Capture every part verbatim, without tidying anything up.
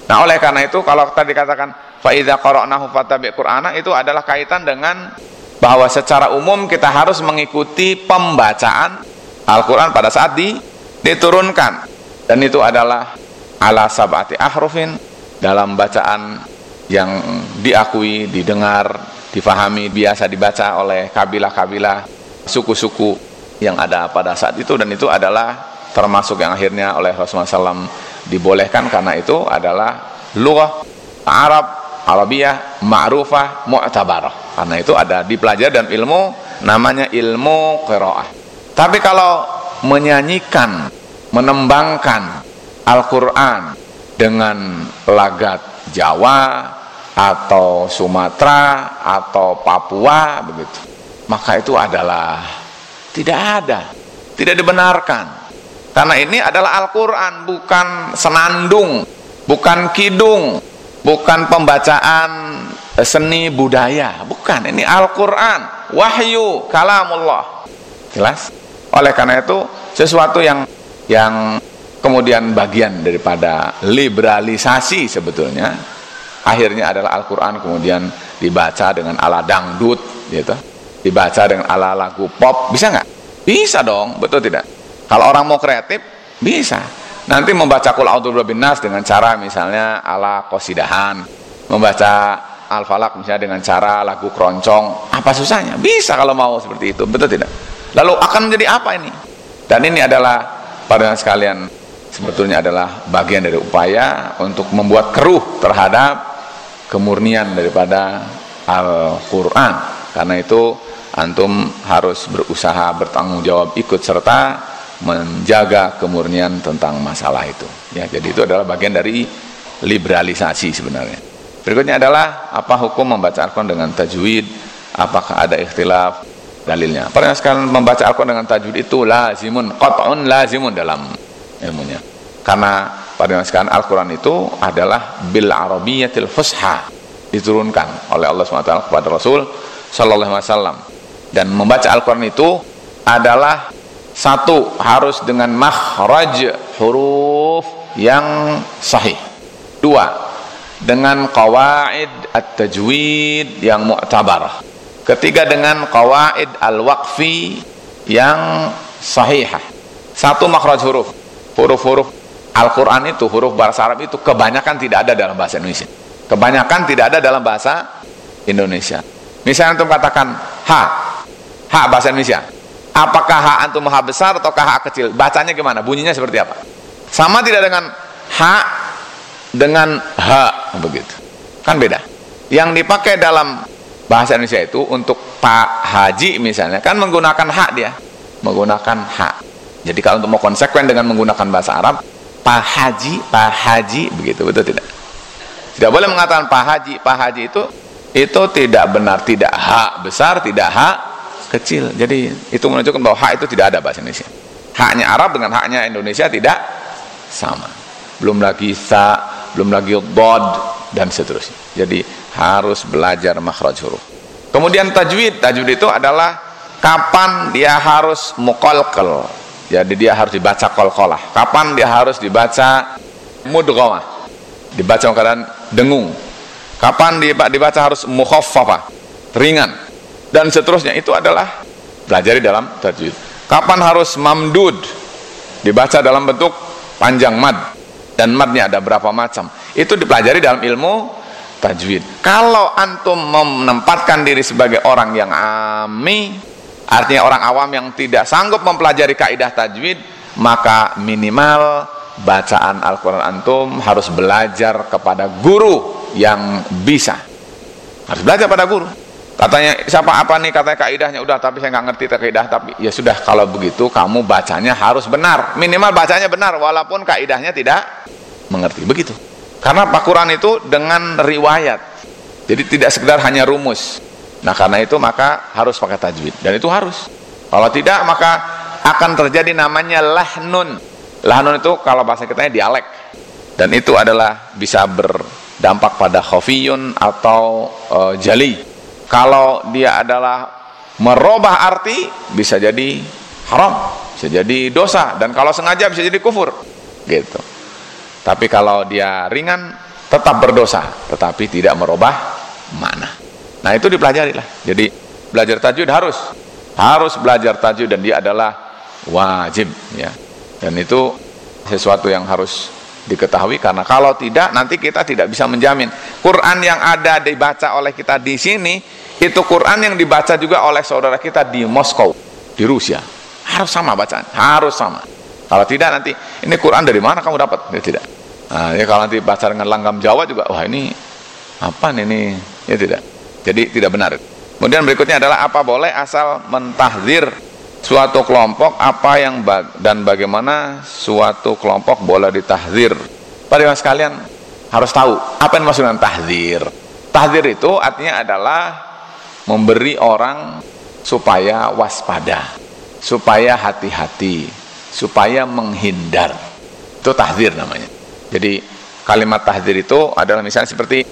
Nah, oleh karena itu kalau tadi dikatakan fa idza qara'nahu fattabi' qur'ana, itu adalah kaitan dengan bahwa secara umum kita harus mengikuti pembacaan Al-Qur'an pada saat di, diturunkan, dan itu adalah ala sab'ati ahrufin, dalam bacaan yang diakui, didengar, difahami, biasa dibaca oleh kabilah-kabilah, suku-suku yang ada pada saat itu, dan itu adalah termasuk yang akhirnya oleh Rasulullah shallallahu alaihi wasallam dibolehkan karena itu adalah lughah Arab, Arabiyah, ma'rufah, mu'tabarah. Karena itu ada dipelajari dalam ilmu namanya ilmu qiraah. Tapi kalau menyanyikan, menembangkan Al-Quran dengan lagat Jawa atau Sumatera atau Papua begitu, maka itu adalah tidak ada, tidak dibenarkan. Karena ini adalah Al-Quran, bukan senandung, bukan kidung, bukan pembacaan seni budaya, bukan. Ini Al-Quran, wahyu, kalamullah. Jelas? Oleh karena itu sesuatu yang yang kemudian bagian daripada liberalisasi sebetulnya, akhirnya adalah Al-Quran kemudian dibaca dengan ala dangdut, gitu, dibaca dengan ala lagu pop, bisa nggak? Bisa dong, betul tidak? Kalau orang mau kreatif, bisa. Nanti membaca Qul A'udzu Birabbin Nas dengan cara misalnya ala qasidahan, membaca Al-Falaq misalnya dengan cara lagu keroncong, apa susahnya? Bisa kalau mau seperti itu, betul tidak? Lalu akan menjadi apa ini? Dan ini adalah, pada sekalian, sebetulnya adalah bagian dari upaya untuk membuat keruh terhadap kemurnian daripada Al-Quran. Karena itu antum harus berusaha bertanggung jawab, ikut serta menjaga kemurnian tentang masalah itu. Ya, jadi itu adalah bagian dari liberalisasi sebenarnya. Berikutnya adalah apa hukum membaca Al-Quran dengan tajwid? Apakah ada ikhtilaf dalilnya? Pertanyaan sekalian, membaca Al-Quran dengan tajwid itu lazimun, qat'un lazimun dalam ilmunya. Karena pada sekalian Al-Quran itu adalah bil arabiyyatil fusha, diturunkan oleh Allah subhanahu wa taala kepada Rasul sallallahu alaihi wasallam. Dan membaca Al-Quran itu adalah satu, harus dengan makhraj huruf yang sahih. Dua, dengan qawaid at-tajwid yang mu'tabarah. Ketiga, dengan qawaid al-waqfi yang sahihah. Satu, makhraj huruf. Huruf-huruf Al-Quran itu, huruf bahasa Arab itu kebanyakan tidak ada dalam bahasa Indonesia. Kebanyakan tidak ada dalam bahasa Indonesia. Misalnya antum katakan ha, ha bahasa Indonesia. Apakah ha antum ha besar atau ha kecil? Bacanya gimana? Bunyinya seperti apa? Sama tidak dengan ha dengan ha, begitu. Kan beda. Yang dipakai dalam bahasa Indonesia itu untuk Pak Haji misalnya, kan menggunakan ha dia. Menggunakan ha. Jadi kalau untuk mau konsekuen dengan menggunakan bahasa Arab, Pak Haji, Pak Haji, begitu, betul tidak? Tidak boleh mengatakan Pak Haji, Pak Haji itu itu tidak benar, tidak ha besar, tidak ha kecil. Jadi itu menunjukkan bahwa ha itu tidak ada bahasa Indonesia. Haknya Arab dengan haknya Indonesia tidak sama. Belum lagi sa, belum lagi dod dan seterusnya. Jadi harus belajar makhraj huruf. Kemudian tajwid, tajwid itu adalah kapan dia harus muqalqal. Jadi dia harus dibaca qalqalah. Kapan dia harus dibaca mudghamah. Dibaca keadaan dengung. Kapan dibaca harus mukhaffafah, ringan, dan seterusnya. Itu adalah pelajari dalam tajwid. Kapan harus mamdud, dibaca dalam bentuk panjang mad, dan madnya ada berapa macam, itu dipelajari dalam ilmu tajwid. Kalau antum menempatkan diri sebagai orang yang ami, artinya orang awam yang tidak sanggup mempelajari kaidah tajwid, maka minimal bacaan Al-Quran antum harus belajar kepada guru yang bisa. Harus belajar pada guru. Katanya siapa apa nih katanya kaidahnya, udah tapi saya nggak ngerti kaidah. Tapi ya sudah, kalau begitu kamu bacanya harus benar, minimal bacanya benar walaupun kaidahnya tidak mengerti, begitu. Karena Al-Quran itu dengan riwayat, jadi tidak sekedar hanya rumus. Nah karena itu maka harus pakai tajwid, dan itu harus. Kalau tidak maka akan terjadi namanya lahnun. Lahnun itu kalau bahasa kitanya dialek, dan itu adalah bisa berdampak pada khafiyun atau uh, jali. Kalau dia adalah merubah arti, bisa jadi haram, bisa jadi dosa, dan kalau sengaja bisa jadi kufur, gitu. Tapi kalau dia ringan, tetap berdosa, tetapi tidak merubah makna. Nah, itu dipelajari lah. Jadi belajar tajwid harus harus belajar tajwid, dan dia adalah wajib ya. Dan itu sesuatu yang harus diketahui, karena kalau tidak nanti kita tidak bisa menjamin Quran yang ada dibaca oleh kita di sini itu Quran yang dibaca juga oleh saudara kita di Moskow, di Rusia. Harus sama bacaan, harus sama. Kalau tidak nanti ini Quran dari mana kamu dapat? Ya, tidak. Nah, ya kalau nanti baca dengan langgam Jawa juga, wah ini apa nih ini? Ya tidak. Jadi tidak benar. Kemudian berikutnya adalah apa boleh asal mentahdzir suatu kelompok, apa yang bag dan bagaimana suatu kelompok boleh ditahdzir. Para jemaah sekalian harus tahu apa yang maksud dengan tahdzir. Tahdzir itu artinya adalah memberi orang supaya waspada, supaya hati-hati, supaya menghindar. Itu tahdzir namanya. Jadi kalimat tahdzir itu adalah misalnya seperti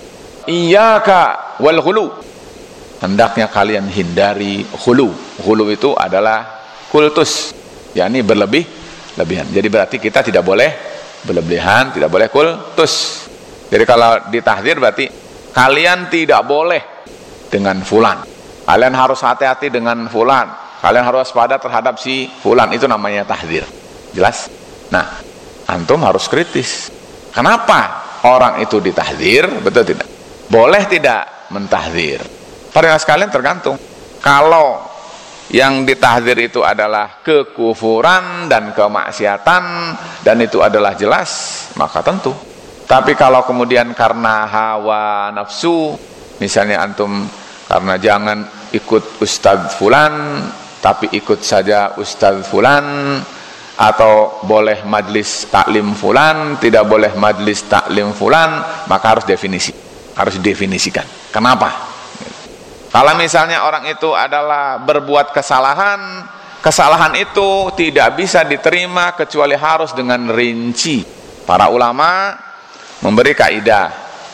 iyyaka wal ghulu, hendaknya kalian hindari ghulu. Ghulu itu adalah kultus, yakni berlebih lebihan. Jadi berarti kita tidak boleh berlebihan, tidak boleh kultus. Jadi kalau ditahdzir berarti kalian tidak boleh dengan fulan, kalian harus hati-hati dengan fulan, kalian harus waspada terhadap si fulan. Itu namanya tahdzir. Jelas? Nah, antum harus kritis. Kenapa orang itu ditahdzir? Betul tidak? Boleh tidak mentahdzir? Para sekalian tergantung. Kalau yang ditahdzir itu adalah kekufuran dan kemaksiatan, dan itu adalah jelas, maka tentu. Tapi kalau kemudian karena hawa nafsu, misalnya antum karena jangan ikut ustadz fulan tapi ikut saja ustadz fulan, atau boleh majlis taklim fulan, tidak boleh majlis taklim fulan, maka harus definisi, harus definisikan. Kenapa? Kalau misalnya orang itu adalah berbuat kesalahan, kesalahan itu tidak bisa diterima kecuali harus dengan rinci. Para ulama memberi kaidah,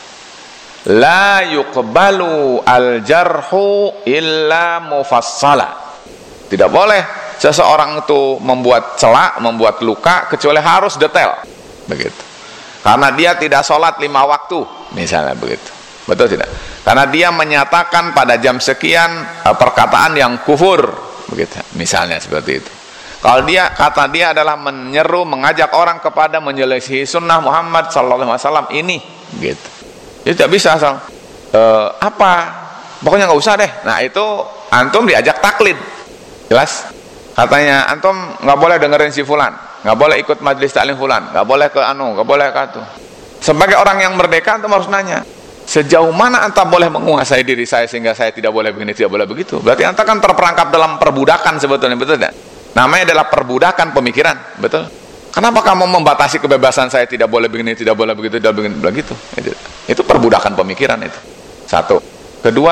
la yuqbalu al-jarhu illa mufassala. Tidak boleh seseorang itu membuat celak, membuat luka kecuali harus detail, begitu. Karena dia tidak sholat lima waktu, misalnya begitu. Betul tidak? Karena dia menyatakan pada jam sekian perkataan yang kufur, begitu. Misalnya seperti itu. Kalau dia kata dia adalah menyeru, mengajak orang kepada menyelisihi sunnah Muhammad Sallallahu Alaihi Wasallam ini, gitu. Itu tidak bisa asal e, apa? Pokoknya nggak usah deh. Nah itu antum diajak taklid, jelas. Katanya antum nggak boleh dengerin si fulan, nggak boleh ikut majelis taklim fulan, nggak boleh ke anu, nggak boleh ke itu. Sebagai orang yang merdeka antum harus nanya, sejauh mana antum boleh menguasai diri saya sehingga saya tidak boleh begini, tidak boleh begitu. Berarti antum kan terperangkap dalam perbudakan sebetulnya, betul tidak? Namanya adalah perbudakan pemikiran, betul? Kenapa kamu membatasi kebebasan saya, tidak boleh begini, tidak boleh begitu, tidak begini, begitu? Itu, itu perbudakan pemikiran itu. Satu. Kedua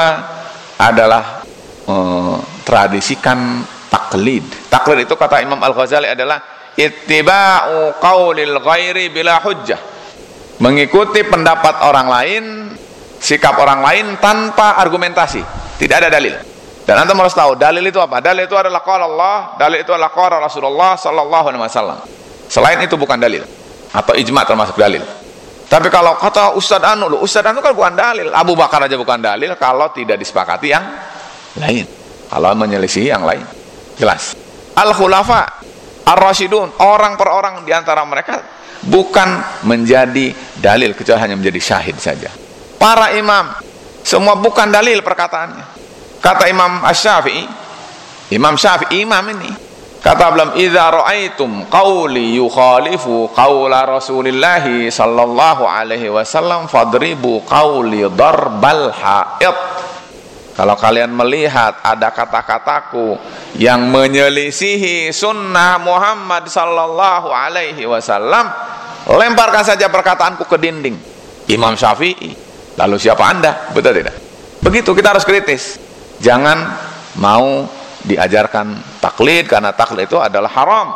adalah eh, tradisikan taklid. Taklid itu kata Imam Al-Ghazali adalah ittiba'u qaulil ghairi bila hujjah. Mengikuti pendapat orang lain, sikap orang lain tanpa argumentasi, tidak ada dalil. Dan antum harus tahu dalil itu apa? Dalil itu adalah qala Allah, dalil itu adalah qala Rasulullah sallallahu alaihi wasallam. Selain itu bukan dalil, atau ijma termasuk dalil. Tapi kalau kata Ustaz Anu, Ustaz Anu kan bukan dalil. Abu Bakar aja bukan dalil kalau tidak disepakati yang lain, kalau menyelisihi yang lain. Jelas. Al-Khulafa Ar-Rasyidun, orang per orang diantara mereka bukan menjadi dalil kecuali hanya menjadi syahid saja. Para imam semua bukan dalil perkataannya. Kata Imam Asy-Syafi'i, Imam Syafi'i imam ini kata belum, idza ra'aitum qauli yukhalifu qaula Rasulillah sallallahu alaihi wasallam fadribu qauli darbal ha'id. Kalau kalian melihat ada kata-kataku yang menyelisihi sunnah Muhammad sallallahu alaihi wasallam, lemparkan saja perkataanku ke dinding. Imam Syafi'i. Lalu siapa Anda? Betul tidak? Begitu, kita harus kritis. Jangan mau diajarkan taklid, karena taklid itu adalah haram.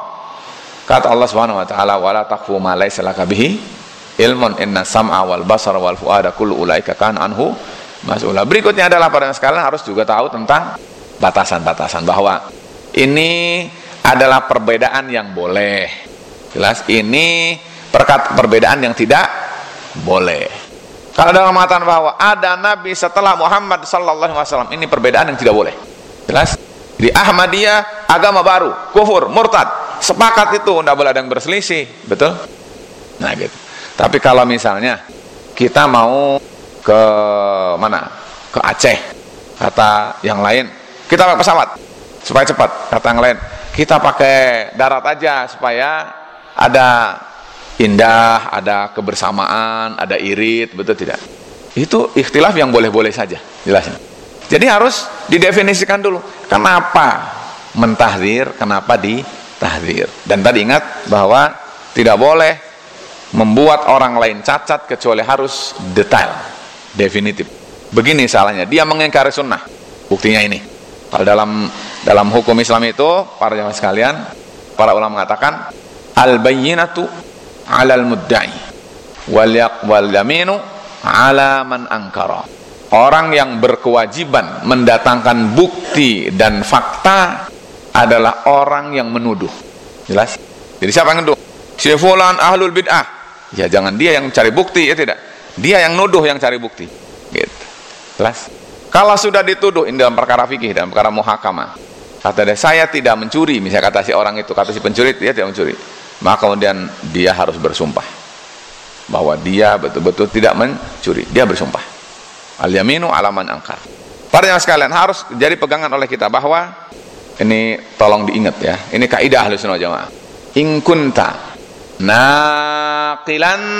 Kata Allah Subhanahu wa taala, wala taqfu ma laysa laka bihi ilmun inna sam'a wal basara wal fuada kullu ulaika kana anhu mas'ula. Berikutnya adalah pada sekalian harus juga tahu tentang batasan-batasan, bahwa ini adalah perbedaan yang boleh. Jelas, ini perkat perbedaan yang tidak boleh. Kalau dalam mengatakan bahwa ada nabi setelah Muhammad sallallahu alaihi wasallam, ini perbedaan yang tidak boleh. Jelas? Di Ahmadiyah agama baru, kufur, murtad. Sepakat itu, tidak boleh ada yang berselisih, betul? Nah gitu. Tapi kalau misalnya kita mau ke mana? Ke Aceh, kata yang lain, kita pakai pesawat supaya cepat. Kata yang lain, kita pakai darat aja supaya ada indah, ada kebersamaan, ada irit, betul tidak? Itu ikhtilaf yang boleh-boleh saja, jelasnya. Jadi harus didefinisikan dulu, kenapa mentahdir, kenapa ditahdir. Dan tadi ingat bahwa tidak boleh membuat orang lain cacat kecuali harus detail, definitif. Begini salahnya, dia mengingkari sunnah, buktinya ini. Kalau dalam dalam hukum Islam itu, para jamaah sekalian, para ulama mengatakan al-bayyinatu 'alal mudda'i wal yaminu 'ala man ankara. Orang yang berkewajiban mendatangkan bukti dan fakta adalah orang yang menuduh. Jelas? Jadi siapa yang menuduh? Si fulan ahlul bid'ah. Ya jangan dia yang cari bukti, ya tidak. Dia yang nuduh yang cari bukti. Gitu. Jelas? Kalau sudah dituduh ini dalam perkara fikih, dalam perkara muhakamah, kata dia saya tidak mencuri, misalnya kata si orang itu, kata si pencuri dia tidak mencuri, maka kemudian dia harus bersumpah bahwa dia betul-betul tidak mencuri. Dia bersumpah. Al-yaminu 'ala man angkar. Para jamaah sekalian, harus jadi pegangan oleh kita bahwa ini tolong diingat ya. Ini kaidah Ahlussunnah wal Jamaah. In kunta naqilan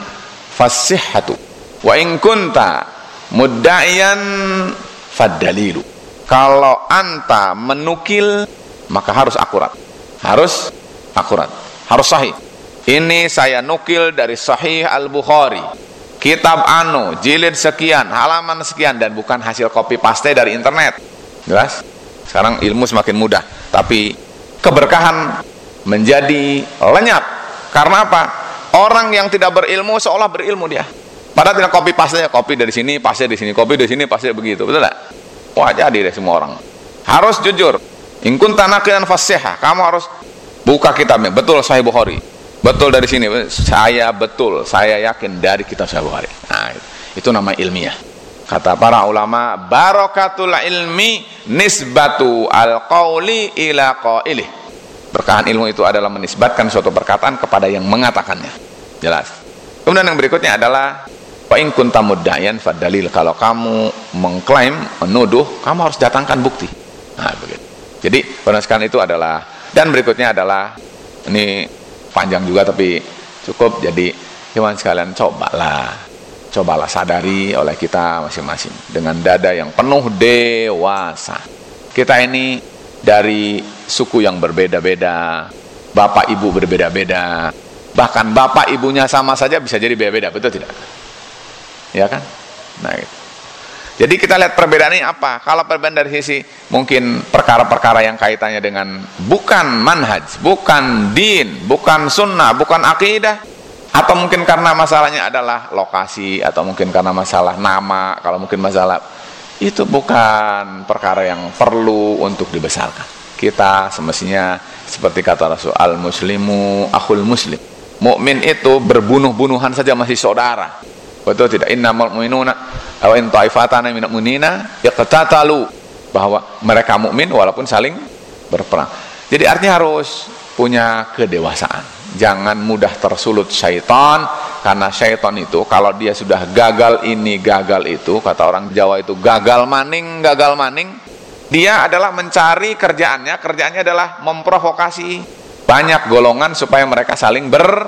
fasihhatu wa in kunta mudda'iyan faddalilu. Kalau anta menukil maka harus akurat. Harus akurat. Harus sahih. Ini saya nukil dari Sahih Al-Bukhari, kitab anu, jilid sekian, halaman sekian, dan bukan hasil copy paste dari internet. Jelas? Sekarang ilmu semakin mudah, tapi keberkahan menjadi lenyap. Karena apa? Orang yang tidak berilmu seolah berilmu dia. Padahal tidak copy paste, copy dari sini, paste di sini, copy dari sini, paste begitu. Betul tak? Wah, jadi deh semua orang. Harus jujur. In kunta naqilan fasihha. Kamu harus buka kitabnya. Betul Sahih Bukhari. Betul dari sini, saya betul, saya yakin dari kitab Sahih Bukhari. Nah, itu nama ilmiah. Kata para ulama, barakatul ilmi nisbatu al-qauli ila qailih. Berkahan ilmu itu adalah menisbatkan suatu perkataan kepada yang mengatakannya. Jelas. Kemudian yang berikutnya adalah wa in kunta mudda'iyan fadalil. Kalau kamu mengklaim, menuduh, kamu harus datangkan bukti. Nah, begitu. Jadi, berdasarkan itu adalah, dan berikutnya adalah ini panjang juga tapi cukup. Jadi teman sekalian, cobalah cobalah sadari oleh kita masing-masing dengan dada yang penuh dewasa. Kita ini dari suku yang berbeda-beda, bapak ibu berbeda-beda, bahkan bapak ibunya sama saja bisa jadi beda-beda, betul tidak? Ya kan? Nah gitu. Jadi kita lihat perbedaan ini apa? Kalau perbedaan dari sisi mungkin perkara-perkara yang kaitannya dengan bukan manhaj, bukan din, bukan sunnah, bukan akidah, atau mungkin karena masalahnya adalah lokasi, atau mungkin karena masalah nama, kalau mungkin masalah itu bukan perkara yang perlu untuk dibesarkan. Kita semestinya seperti kata Rasul, al-muslimu akhul muslim. Mukmin itu berbunuh-bunuhan saja masih saudara. Betul tidak? Innamal mu'minuna aw in ta'ifatana minal mu'minina yaqtatalu, bahwa mereka mukmin walaupun saling berperang. Jadi artinya harus punya kedewasaan. Jangan mudah tersulut syaitan, karena syaitan itu kalau dia sudah gagal ini gagal itu, kata orang Jawa itu gagal maning gagal maning, dia adalah mencari kerjaannya, kerjaannya adalah memprovokasi banyak golongan supaya mereka saling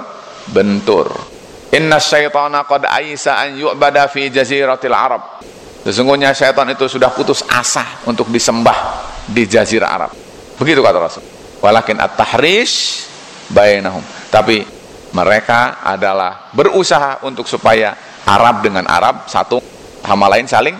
berbentur. Inna syaitana qad aisa an yu'bada fi jaziratil Arab. Sesungguhnya syaitan itu sudah putus asa untuk disembah di jazirah Arab. Begitu kata Rasul. Walakin at-tahrish bainahum. Tapi mereka adalah berusaha untuk supaya Arab dengan Arab satu sama lain saling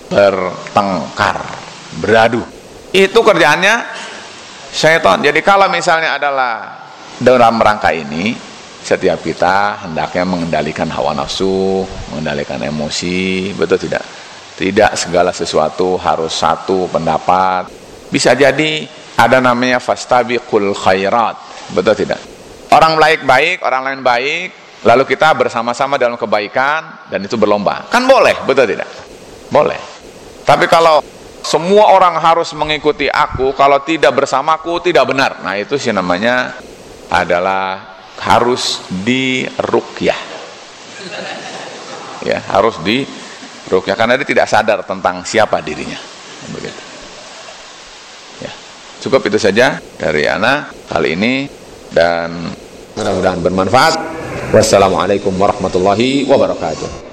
bertengkar, beradu. Itu kerjaannya syaitan. Jadi kalau misalnya adalah dalam rangka ini, setiap kita hendaknya mengendalikan hawa nafsu, mengendalikan emosi, betul tidak? Tidak segala sesuatu harus satu pendapat. Bisa jadi ada namanya fastabiqul khairat, betul tidak? Orang baik-baik, orang lain baik, lalu kita bersama-sama dalam kebaikan dan itu berlomba, kan boleh, betul tidak? Boleh. Tapi kalau semua orang harus mengikuti aku, kalau tidak bersamaku tidak benar, nah itu sih namanya adalah harus diruqyah, ya, harus diruqyah karena dia tidak sadar tentang siapa dirinya. Begitu. Ya, cukup itu saja dari ana kali ini dan mudah-mudahan bermanfaat. Wassalamualaikum warahmatullahi wabarakatuh.